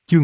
Chương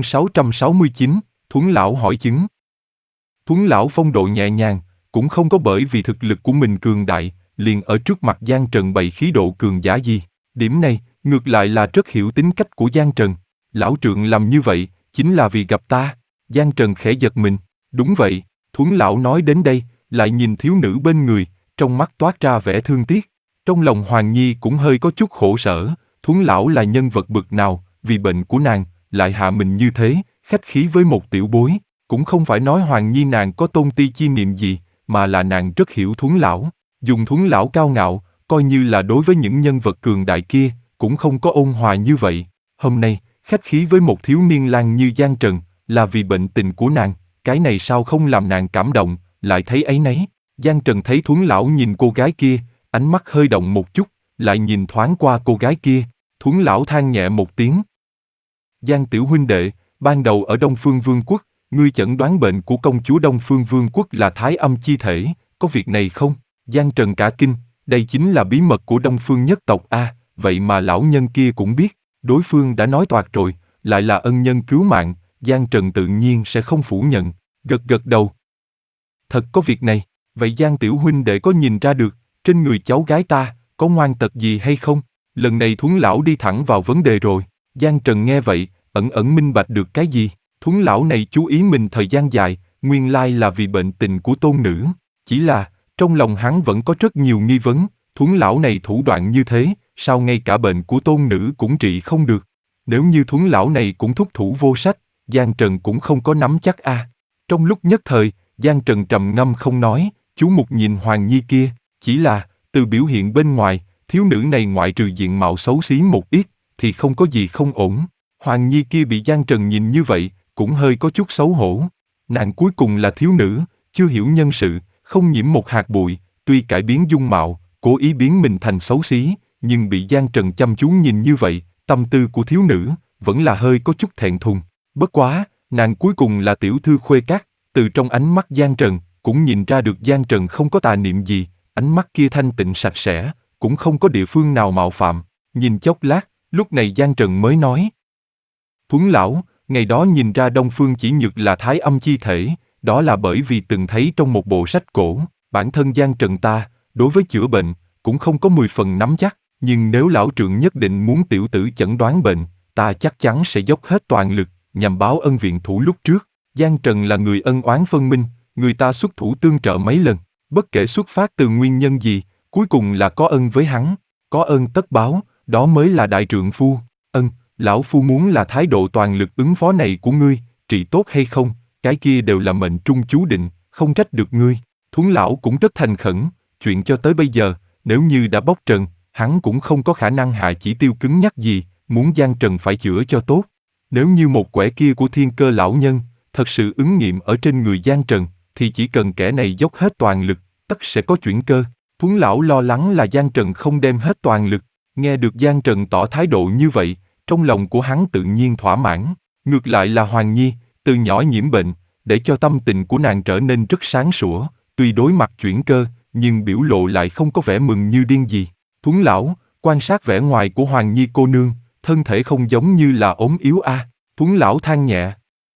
669, Thuấn Lão hỏi chứng. Thuấn Lão phong độ nhẹ nhàng, cũng không có bởi vì thực lực của mình cường đại, liền ở trước mặt Giang Trần bày khí độ cường giả gì. Điểm này, ngược lại là rất hiểu tính cách của Giang Trần. Lão trượng làm như vậy, chính là vì gặp ta. Giang Trần khẽ giật mình. Đúng vậy, Thuấn Lão nói đến đây, lại nhìn thiếu nữ bên người, trong mắt toát ra vẻ thương tiếc. Trong lòng Hoàng Nhi cũng hơi có chút khổ sở, Thuấn Lão là nhân vật bực nào, vì bệnh của nàng, lại hạ mình như thế, khách khí với một tiểu bối. Cũng không phải nói Hoàng Nhi nàng có tôn ti chi niệm gì, mà là nàng rất hiểu Thuấn Lão. Dùng Thuấn Lão cao ngạo, coi như là đối với những nhân vật cường đại kia, cũng không có ôn hòa như vậy. Hôm nay, khách khí với một thiếu niên lang như Giang Trần, là vì bệnh tình của nàng, cái này sao không làm nàng cảm động, lại thấy áy náy. Giang Trần thấy Thuấn Lão nhìn cô gái kia, ánh mắt hơi động một chút, lại nhìn thoáng qua cô gái kia, Thuấn Lão than nhẹ một tiếng. Giang tiểu huynh đệ, ban đầu ở Đông Phương Vương quốc, ngươi chẩn đoán bệnh của công chúa Đông Phương Vương quốc là thái âm chi thể, có việc này không? Giang Trần cả kinh, đây chính là bí mật của Đông Phương nhất tộc a, vậy mà lão nhân kia cũng biết, đối phương đã nói toạc rồi, lại là ân nhân cứu mạng, Giang Trần tự nhiên sẽ không phủ nhận, gật gật đầu. Thật có việc này, vậy Giang tiểu huynh đệ có nhìn ra được, trên người cháu gái ta, có ngoan tật gì hay không? Lần này Thuấn Lão đi thẳng vào vấn đề rồi. Giang Trần nghe vậy, ẩn ẩn minh bạch được cái gì. Thuấn Lão này chú ý mình thời gian dài, nguyên lai là vì bệnh tình của tôn nữ. Chỉ là, trong lòng hắn vẫn có rất nhiều nghi vấn, Thuấn Lão này thủ đoạn như thế, sao ngay cả bệnh của tôn nữ cũng trị không được. Nếu như Thuấn Lão này cũng thúc thủ vô sách, Giang Trần cũng không có nắm chắc a. Trong lúc nhất thời, Giang Trần trầm ngâm không nói, chú mục nhìn Hoàng Nhi kia, chỉ là, từ biểu hiện bên ngoài, thiếu nữ này ngoại trừ diện mạo xấu xí một ít, thì không có gì không ổn. Hoàng Nhi kia bị Giang Trần nhìn như vậy, cũng hơi có chút xấu hổ. Nàng cuối cùng là thiếu nữ, chưa hiểu nhân sự, không nhiễm một hạt bụi, tuy cải biến dung mạo, cố ý biến mình thành xấu xí, nhưng bị Giang Trần chăm chú nhìn như vậy, tâm tư của thiếu nữ, vẫn là hơi có chút thẹn thùng. Bất quá, nàng cuối cùng là tiểu thư khuê các, từ trong ánh mắt Giang Trần, cũng nhìn ra được Giang Trần không có tà niệm gì, ánh mắt kia thanh tịnh sạch sẽ, cũng không có địa phương nào mạo phạm. Nhìn chốc lát, lúc này Giang Trần mới nói. Thuấn Lão, ngày đó nhìn ra Đông Phương Chỉ Nhược là thái âm chi thể, đó là bởi vì từng thấy trong một bộ sách cổ, bản thân Giang Trần ta, đối với chữa bệnh, cũng không có 10 phần nắm chắc, nhưng nếu lão trượng nhất định muốn tiểu tử chẩn đoán bệnh, ta chắc chắn sẽ dốc hết toàn lực, nhằm báo ân viện thủ lúc trước. Giang Trần là người ân oán phân minh, người ta xuất thủ tương trợ mấy lần, bất kể xuất phát từ nguyên nhân gì, cuối cùng là có ân với hắn, có ơn tất báo, đó mới là đại trượng phu. Lão phu muốn là thái độ toàn lực ứng phó này của ngươi, trị tốt hay không, cái kia đều là mệnh trung chú định, không trách được ngươi. Thuấn Lão cũng rất thành khẩn, chuyện cho tới bây giờ, nếu như đã bóc trần, hắn cũng không có khả năng hạ chỉ tiêu cứng nhắc gì, muốn Giang Trần phải chữa cho tốt. Nếu như một quẻ kia của Thiên Cơ lão nhân, thật sự ứng nghiệm ở trên người Giang Trần, thì chỉ cần kẻ này dốc hết toàn lực, tất sẽ có chuyển cơ. Thuấn Lão lo lắng là Giang Trần không đem hết toàn lực, nghe được Giang Trần tỏ thái độ như vậy, trong lòng của hắn tự nhiên thỏa mãn. Ngược lại là Hoàng Nhi, từ nhỏ nhiễm bệnh, để cho tâm tình của nàng trở nên rất sáng sủa, tuy đối mặt chuyển cơ, nhưng biểu lộ lại không có vẻ mừng như điên gì. Thuấn Lão, quan sát vẻ ngoài của Hoàng Nhi cô nương, thân thể không giống như là ốm yếu a. Thuấn Lão than nhẹ.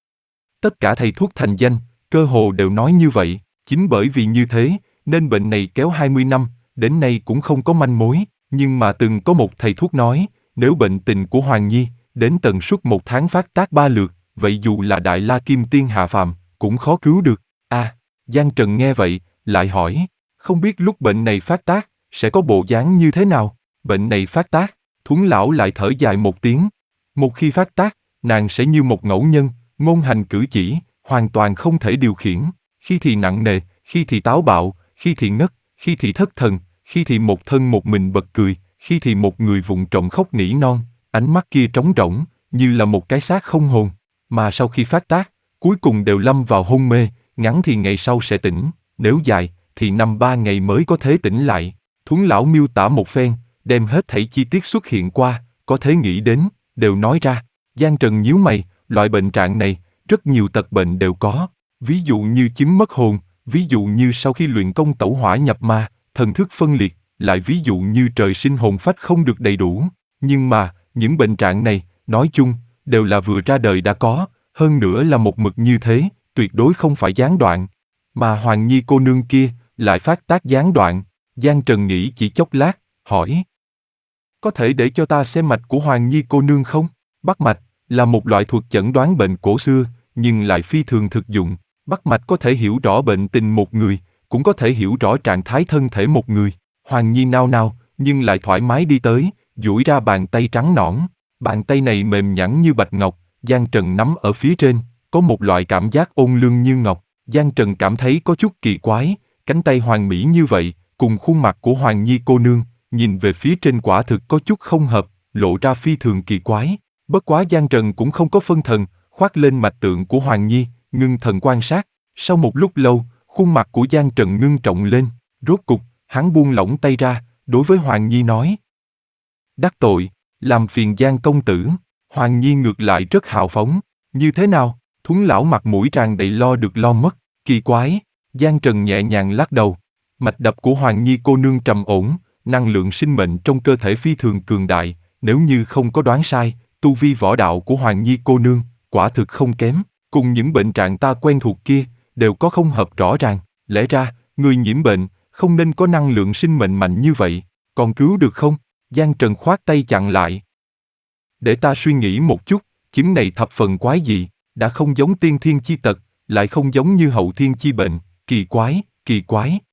Tất cả thầy thuốc thành danh, cơ hồ đều nói như vậy, chính bởi vì như thế, nên bệnh này kéo 20 năm, đến nay cũng không có manh mối, nhưng mà từng có một thầy thuốc nói, nếu bệnh tình của Hoàng Nhi, đến tần suất 1 tháng phát tác 3 lượt, vậy dù là Đại La Kim Tiên hạ phàm, cũng khó cứu được. Giang Trần nghe vậy, lại hỏi, không biết lúc bệnh này phát tác, sẽ có bộ dáng như thế nào? Bệnh này phát tác, Thuấn Lão lại thở dài một tiếng. Một khi phát tác, nàng sẽ như một ngẫu nhân, ngôn hành cử chỉ, hoàn toàn không thể điều khiển, khi thì nặng nề, khi thì táo bạo, khi thì ngất, khi thì thất thần, khi thì một thân một mình bật cười, khi thì một người vụng trộm khóc nỉ non, ánh mắt kia trống rỗng, như là một cái xác không hồn, mà sau khi phát tác, cuối cùng đều lâm vào hôn mê, ngắn thì ngày sau sẽ tỉnh, nếu dài, thì 5-3 ngày mới có thể tỉnh lại. Thuấn Lão miêu tả một phen, đem hết thảy chi tiết xuất hiện qua, có thể nghĩ đến, đều nói ra. Giang Trần nhíu mày, loại bệnh trạng này, rất nhiều tật bệnh đều có, ví dụ như chứng mất hồn, ví dụ như sau khi luyện công tẩu hỏa nhập ma, thần thức phân liệt, lại ví dụ như trời sinh hồn phách không được đầy đủ. Nhưng mà, những bệnh trạng này, nói chung, đều là vừa ra đời đã có, hơn nữa là một mực như thế, tuyệt đối không phải gián đoạn. Mà Hoàng Nhi cô nương kia, lại phát tác gián đoạn. Giang Trần nghĩ chỉ chốc lát, hỏi. Có thể để cho ta xem mạch của Hoàng Nhi cô nương không? Bắt mạch là một loại thuật chẩn đoán bệnh cổ xưa, nhưng lại phi thường thực dụng. Bắt mạch có thể hiểu rõ bệnh tình một người, cũng có thể hiểu rõ trạng thái thân thể một người. Hoàng Nhi nao nao, nhưng lại thoải mái đi tới, duỗi ra bàn tay trắng nõn. Bàn tay này mềm nhẵn như bạch ngọc, Giang Trần nắm ở phía trên, có một loại cảm giác ôn lương như ngọc. Giang Trần cảm thấy có chút kỳ quái, cánh tay hoàn mỹ như vậy, cùng khuôn mặt của Hoàng Nhi cô nương, nhìn về phía trên quả thực có chút không hợp, lộ ra phi thường kỳ quái. Bất quá Giang Trần cũng không có phân thần, khoác lên mạch tượng của Hoàng Nhi, ngưng thần quan sát. Sau một lúc lâu, khuôn mặt của Giang Trần ngưng trọng lên, rốt cục, hắn buông lỏng tay ra, đối với Hoàng Nhi nói. Đắc tội, làm phiền Giang công tử. Hoàng Nhi ngược lại rất hào phóng. Như thế nào? Thuấn lão mặt mũi tràn đầy lo được lo mất. Kỳ quái. Giang Trần nhẹ nhàng lắc đầu. Mạch đập của Hoàng Nhi cô nương trầm ổn, năng lượng sinh mệnh trong cơ thể phi thường cường đại. Nếu như không có đoán sai, tu vi võ đạo của Hoàng Nhi cô nương, quả thực không kém. Cùng những bệnh trạng ta quen thuộc kia, đều có không hợp rõ ràng. Lẽ ra, người nhiễm bệnh, không nên có năng lượng sinh mệnh mạnh như vậy. Còn cứu được không? Giang Trần khoát tay chặn lại. Để ta suy nghĩ một chút, chứng này thập phần quái dị, đã không giống tiên thiên chi tật, lại không giống như hậu thiên chi bệnh, kỳ quái, kỳ quái.